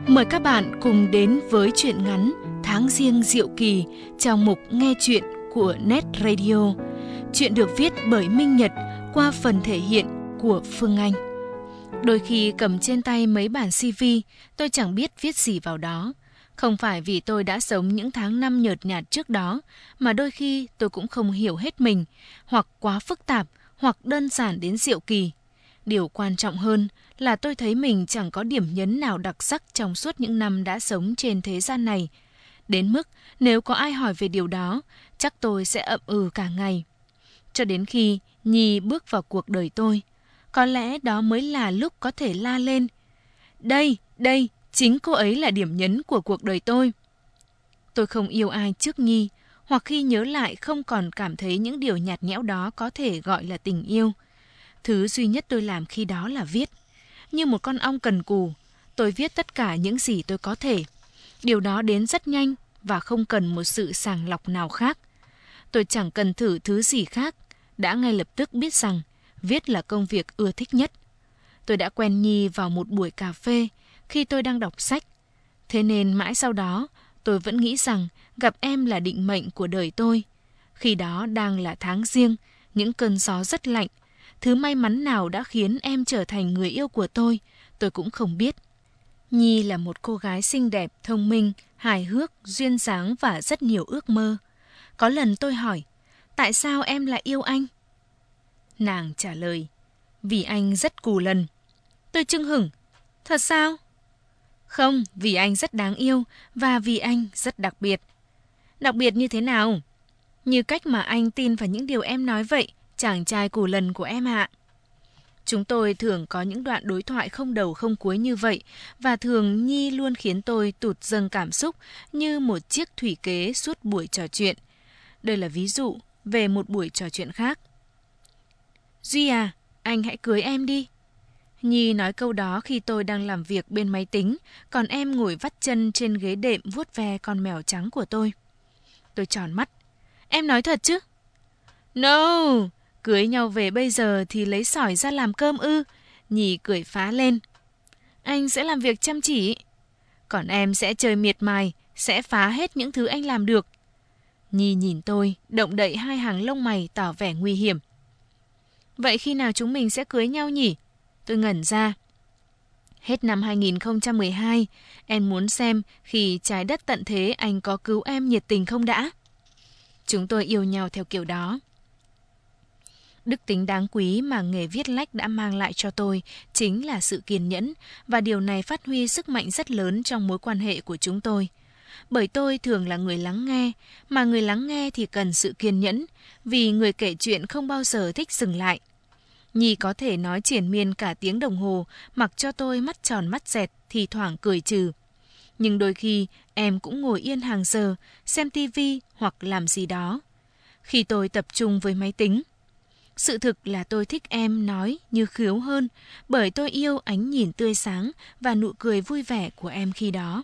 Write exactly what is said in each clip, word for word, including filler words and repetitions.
Mời các bạn cùng đến với truyện ngắn Tháng Giêng Diệu Kỳ trong mục Nghe Truyện của Net Radio. Truyện được viết bởi Minh Nhật qua phần thể hiện của Phương Anh. Đôi khi cầm trên tay mấy bản xê vê, tôi chẳng biết viết gì vào đó. Không phải vì tôi đã sống những tháng năm nhợt nhạt trước đó, mà đôi khi tôi cũng không hiểu hết mình, hoặc quá phức tạp, hoặc đơn giản đến diệu kỳ. Điều quan trọng hơn là tôi thấy mình chẳng có điểm nhấn nào đặc sắc trong suốt những năm đã sống trên thế gian này. Đến mức nếu có ai hỏi về điều đó, chắc tôi sẽ ậm ừ cả ngày. Cho đến khi Nhi bước vào cuộc đời tôi, có lẽ đó mới là lúc có thể la lên: Đây, đây, chính cô ấy là điểm nhấn của cuộc đời tôi. Tôi không yêu ai trước Nhi, hoặc khi nhớ lại không còn cảm thấy những điều nhạt nhẽo đó có thể gọi là tình yêu. Thứ duy nhất tôi làm khi đó là viết. Như một con ong cần cù, tôi viết tất cả những gì tôi có thể. Điều đó đến rất nhanh và không cần một sự sàng lọc nào khác. Tôi chẳng cần thử thứ gì khác, đã ngay lập tức biết rằng viết là công việc ưa thích nhất. Tôi đã quen Nhi vào một buổi cà phê khi tôi đang đọc sách. Thế nên mãi sau đó, tôi vẫn nghĩ rằng gặp em là định mệnh của đời tôi. Khi đó đang là tháng Giêng, những cơn gió rất lạnh. Thứ may mắn nào đã khiến em trở thành người yêu của tôi, tôi cũng không biết. Nhi là một cô gái xinh đẹp, thông minh, hài hước, duyên dáng và rất nhiều ước mơ. Có lần tôi hỏi, tại sao em lại yêu anh? Nàng trả lời, vì anh rất cù lần. Tôi chưng hửng, thật sao? Không, vì anh rất đáng yêu và vì anh rất đặc biệt. Đặc biệt như thế nào? Như cách mà anh tin vào những điều em nói vậy, chàng trai cù lần của em ạ. Chúng tôi thường có những đoạn đối thoại không đầu không cuối như vậy, và thường Nhi luôn khiến tôi tụt dâng cảm xúc như một chiếc thủy kế suốt buổi trò chuyện. Đây là ví dụ về một buổi trò chuyện khác. Duy à, anh hãy cưới em đi. Nhi nói câu đó khi tôi đang làm việc bên máy tính, còn em ngồi vắt chân trên ghế đệm vuốt ve con mèo trắng của tôi. Tôi tròn mắt. Em nói thật chứ? No, cưới nhau về bây giờ thì lấy sỏi ra làm cơm ư? Nhi cười phá lên. Anh sẽ làm việc chăm chỉ, còn em sẽ chơi miệt mài, sẽ phá hết những thứ anh làm được. Nhi nhìn tôi, động đậy hai hàng lông mày tỏ vẻ nguy hiểm. Vậy khi nào chúng mình sẽ cưới nhau nhỉ? Tôi ngẩn ra. Hết năm hai nghìn không trăm mười hai, em muốn xem khi trái đất tận thế anh có cứu em nhiệt tình không đã? Chúng tôi yêu nhau theo kiểu đó. Đức tính đáng quý mà nghề viết lách đã mang lại cho tôi chính là sự kiên nhẫn, và điều này phát huy sức mạnh rất lớn trong mối quan hệ của chúng tôi. Bởi tôi thường là người lắng nghe, mà người lắng nghe thì cần sự kiên nhẫn, vì người kể chuyện không bao giờ thích dừng lại. Nhi có thể nói triền miên cả tiếng đồng hồ, mặc cho tôi mắt tròn mắt dẹt, thì thoảng cười trừ. Nhưng đôi khi em cũng ngồi yên hàng giờ, xem tivi hoặc làm gì đó. Khi tôi tập trung với máy tính, sự thực là tôi thích em nói như khiếu hơn, bởi tôi yêu ánh nhìn tươi sáng và nụ cười vui vẻ của em khi đó.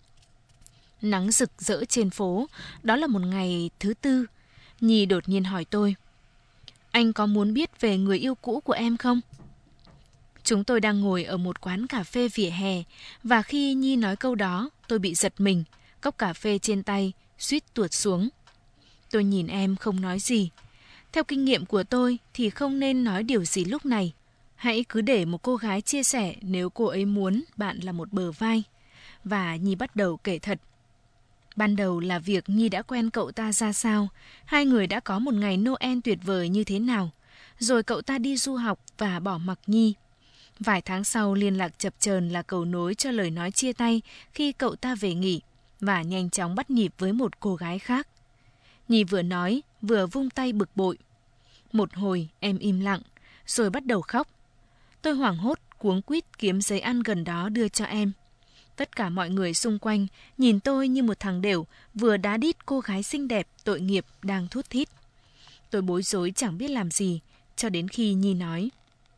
Nắng rực rỡ trên phố, đó là một ngày thứ tư. Nhi đột nhiên hỏi tôi, anh có muốn biết về người yêu cũ của em không? Chúng tôi đang ngồi ở một quán cà phê vỉa hè, và khi Nhi nói câu đó, tôi bị giật mình, cốc cà phê trên tay suýt tuột xuống. Tôi nhìn em không nói gì. Theo kinh nghiệm của tôi thì không nên nói điều gì lúc này. Hãy cứ để một cô gái chia sẻ nếu cô ấy muốn bạn là một bờ vai. Và Nhi bắt đầu kể thật. Ban đầu là việc Nhi đã quen cậu ta ra sao, hai người đã có một ngày Noel tuyệt vời như thế nào, rồi cậu ta đi du học và bỏ mặc Nhi. Vài tháng sau liên lạc chập chờn là cầu nối cho lời nói chia tay khi cậu ta về nghỉ, và nhanh chóng bắt nhịp với một cô gái khác. Nhi vừa nói, vừa vung tay bực bội. Một hồi em im lặng, rồi bắt đầu khóc. Tôi hoảng hốt cuống quýt kiếm giấy ăn gần đó đưa cho em. Tất cả mọi người xung quanh nhìn tôi như một thằng đểu vừa đá đít cô gái xinh đẹp tội nghiệp đang thút thít. Tôi bối rối chẳng biết làm gì, cho đến khi Nhi nói.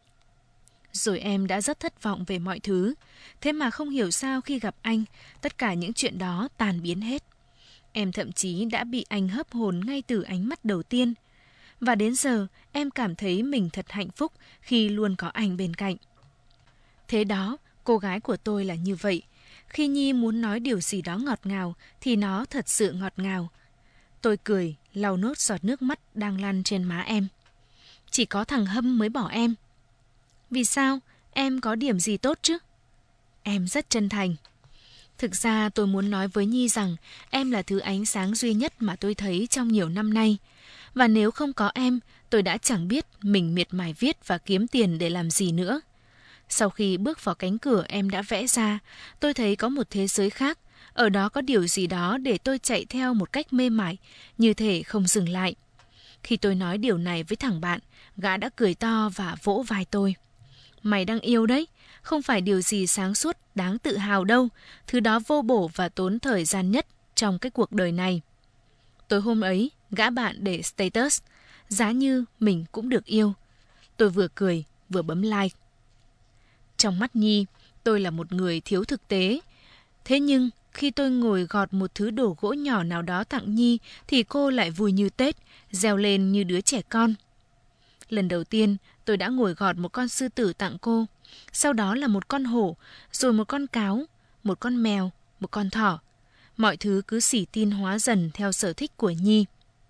Rồi em đã rất thất vọng về mọi thứ, thế mà không hiểu sao khi gặp anh, tất cả những chuyện đó tan biến hết. Em thậm chí đã bị anh hấp hồn ngay từ ánh mắt đầu tiên. Và đến giờ em cảm thấy mình thật hạnh phúc khi luôn có anh bên cạnh. Thế đó, cô gái của tôi là như vậy. Khi Nhi muốn nói điều gì đó ngọt ngào thì nó thật sự ngọt ngào. Tôi cười, lau nốt giọt nước mắt đang lăn trên má em. Chỉ có thằng Hâm mới bỏ em. Vì sao? Em có điểm gì tốt chứ? Em rất chân thành. Thực ra tôi muốn nói với Nhi rằng em là thứ ánh sáng duy nhất mà tôi thấy trong nhiều năm nay. Và nếu không có em, tôi đã chẳng biết mình miệt mài viết và kiếm tiền để làm gì nữa. Sau khi bước vào cánh cửa em đã vẽ ra, tôi thấy có một thế giới khác. Ở đó có điều gì đó để tôi chạy theo một cách mê mải, như thể không dừng lại. Khi tôi nói điều này với thằng bạn, gã đã cười to và vỗ vai tôi. Mày đang yêu đấy, không phải điều gì sáng suốt, đáng tự hào đâu. Thứ đó vô bổ và tốn thời gian nhất trong cái cuộc đời này. Tối hôm ấy, gã bạn để status, giá như mình cũng được yêu. Tôi vừa cười, vừa bấm like. Trong mắt Nhi, tôi là một người thiếu thực tế. Thế nhưng, khi tôi ngồi gọt một thứ đồ gỗ nhỏ nào đó tặng Nhi, thì cô lại vui như Tết, reo lên như đứa trẻ con. Lần đầu tiên, tôi đã ngồi gọt một con sư tử tặng cô. Sau đó là một con hổ, rồi một con cáo, một con mèo, một con thỏ. Mọi thứ cứ xỉ tin hóa dần theo sở thích của Nhi.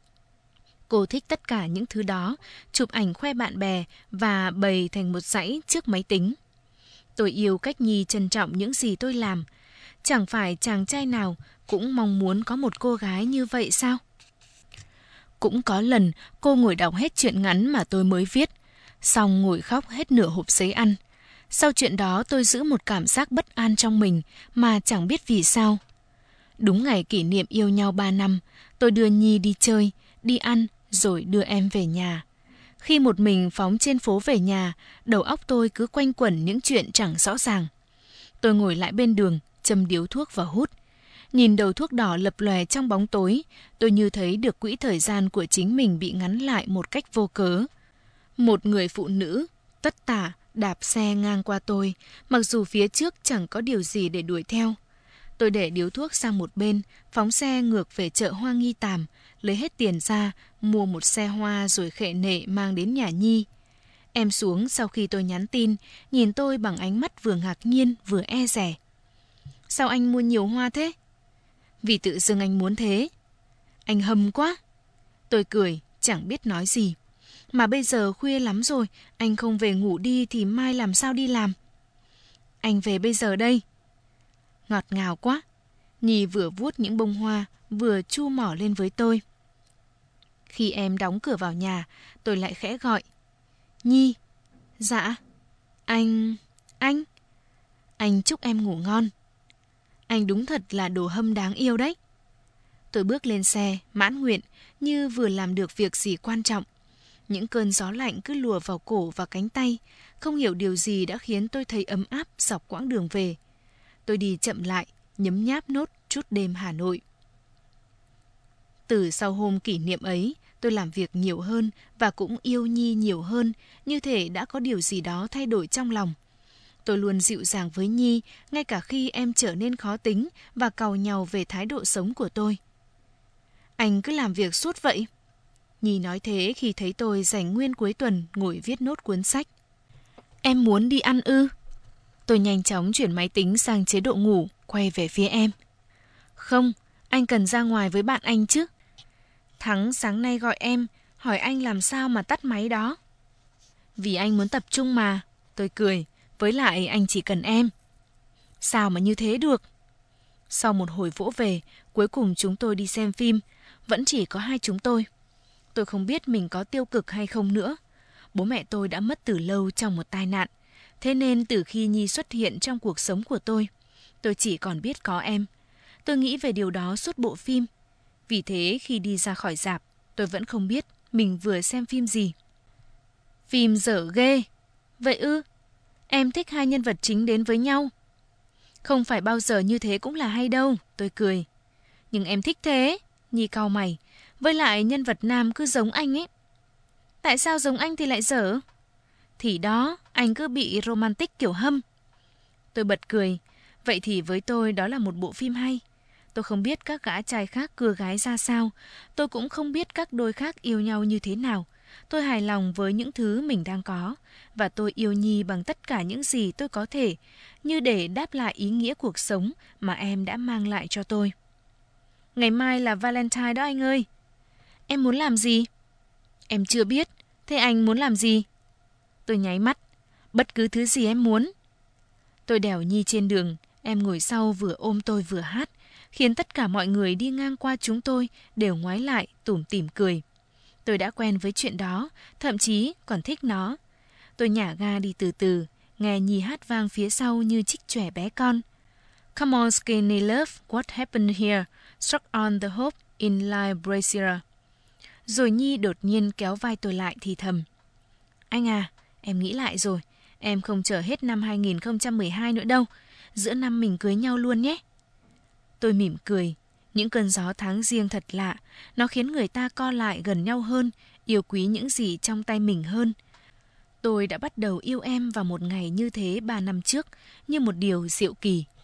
Cô thích tất cả những thứ đó, chụp ảnh khoe bạn bè và bày thành một dãy trước máy tính. Tôi yêu cách Nhi trân trọng những gì tôi làm. Chẳng phải chàng trai nào cũng mong muốn có một cô gái như vậy sao? Cũng có lần cô ngồi đọc hết truyện ngắn mà tôi mới viết, xong ngồi khóc hết nửa hộp giấy ăn. Sau chuyện đó tôi giữ một cảm giác bất an trong mình mà chẳng biết vì sao. Đúng ngày kỷ niệm yêu nhau ba năm, tôi đưa Nhi đi chơi, đi ăn rồi đưa em về nhà. Khi một mình phóng trên phố về nhà, đầu óc tôi cứ quanh quẩn những chuyện chẳng rõ ràng. Tôi ngồi lại bên đường, châm điếu thuốc và hút. Nhìn đầu thuốc đỏ lập lòe trong bóng tối, tôi như thấy được quỹ thời gian của chính mình bị ngắn lại một cách vô cớ. Một người phụ nữ, tất tả, đạp xe ngang qua tôi, mặc dù phía trước chẳng có điều gì để đuổi theo. Tôi để điếu thuốc sang một bên, phóng xe ngược về chợ Hoa Nghi Tàm, lấy hết tiền ra, mua một xe hoa rồi khệ nệ mang đến nhà Nhi. Em xuống sau khi tôi nhắn tin, nhìn tôi bằng ánh mắt vừa ngạc nhiên vừa e dè. Sao anh mua nhiều hoa thế? Vì tự dưng anh muốn thế. Anh hâm quá. Tôi cười, chẳng biết nói gì. Mà bây giờ khuya lắm rồi, anh không về ngủ đi thì mai làm sao đi làm? Anh về bây giờ đây. Ngọt ngào quá. Nhi vừa vuốt những bông hoa, vừa chu mỏ lên với tôi. Khi em đóng cửa vào nhà, tôi lại khẽ gọi. Nhi. Dạ. Anh... Anh... Anh chúc em ngủ ngon. Anh đúng thật là đồ hâm đáng yêu đấy. Tôi bước lên xe, mãn nguyện, như vừa làm được việc gì quan trọng. Những cơn gió lạnh cứ lùa vào cổ và cánh tay, không hiểu điều gì đã khiến tôi thấy ấm áp dọc quãng đường về. Tôi đi chậm lại, nhấm nháp nốt chút đêm Hà Nội. Từ sau hôm kỷ niệm ấy, tôi làm việc nhiều hơn và cũng yêu Nhi nhiều hơn, như thể đã có điều gì đó thay đổi trong lòng. Tôi luôn dịu dàng với Nhi, ngay cả khi em trở nên khó tính và càu nhàu về thái độ sống của tôi. Anh cứ làm việc suốt vậy. Nhi nói thế khi thấy tôi dành nguyên cuối tuần ngồi viết nốt cuốn sách. Em muốn đi ăn ư? Tôi nhanh chóng chuyển máy tính sang chế độ ngủ, quay về phía em. Không, anh cần ra ngoài với bạn anh chứ. Thắng sáng nay gọi em, hỏi anh làm sao mà tắt máy đó. Vì anh muốn tập trung mà. Tôi cười, với lại anh chỉ cần em. Sao mà như thế được? Sau một hồi vỗ về, cuối cùng chúng tôi đi xem phim. Vẫn chỉ có hai chúng tôi. Tôi không biết mình có tiêu cực hay không nữa. Bố mẹ tôi đã mất từ lâu trong một tai nạn. Thế nên từ khi Nhi xuất hiện trong cuộc sống của tôi, tôi chỉ còn biết có em. Tôi nghĩ về điều đó suốt bộ phim. Vì thế khi đi ra khỏi rạp, tôi vẫn không biết mình vừa xem phim gì. Phim dở ghê. Vậy ư? Em thích hai nhân vật chính đến với nhau. Không phải bao giờ như thế cũng là hay đâu, tôi cười. Nhưng em thích thế, Nhi cau mày. Với lại nhân vật nam cứ giống anh ấy. Tại sao giống anh thì lại dở? Thì đó, anh cứ bị romantic kiểu Hâm. Tôi bật cười. Vậy thì với tôi đó là một bộ phim hay. Tôi không biết các gã trai khác cưa gái ra sao. Tôi cũng không biết các đôi khác yêu nhau như thế nào. Tôi hài lòng với những thứ mình đang có. Và tôi yêu Nhi bằng tất cả những gì tôi có thể, như để đáp lại ý nghĩa cuộc sống mà em đã mang lại cho tôi. Ngày mai là Valentine đó anh ơi. Em muốn làm gì? Em chưa biết. Thế anh muốn làm gì? Tôi nháy mắt. Bất cứ thứ gì em muốn. Tôi đèo Nhi trên đường. Em ngồi sau vừa ôm tôi vừa hát, khiến tất cả mọi người đi ngang qua chúng tôi đều ngoái lại tủm tỉm cười. Tôi đã quen với chuyện đó, thậm chí còn thích nó. Tôi nhả ga đi từ từ, nghe Nhi hát vang phía sau như trích trẻ bé con. Come on skinny love, what happened here? Struck on the hope in life brazier. Rồi Nhi đột nhiên kéo vai tôi lại thì thầm. Anh à, em nghĩ lại rồi. Em không chờ hết năm hai nghìn không trăm mười hai nữa đâu. Giữa năm mình cưới nhau luôn nhé. Tôi mỉm cười. Những cơn gió tháng giêng thật lạ. Nó khiến người ta co lại gần nhau hơn, yêu quý những gì trong tay mình hơn. Tôi đã bắt đầu yêu em vào một ngày như thế ba năm trước, như một điều diệu kỳ.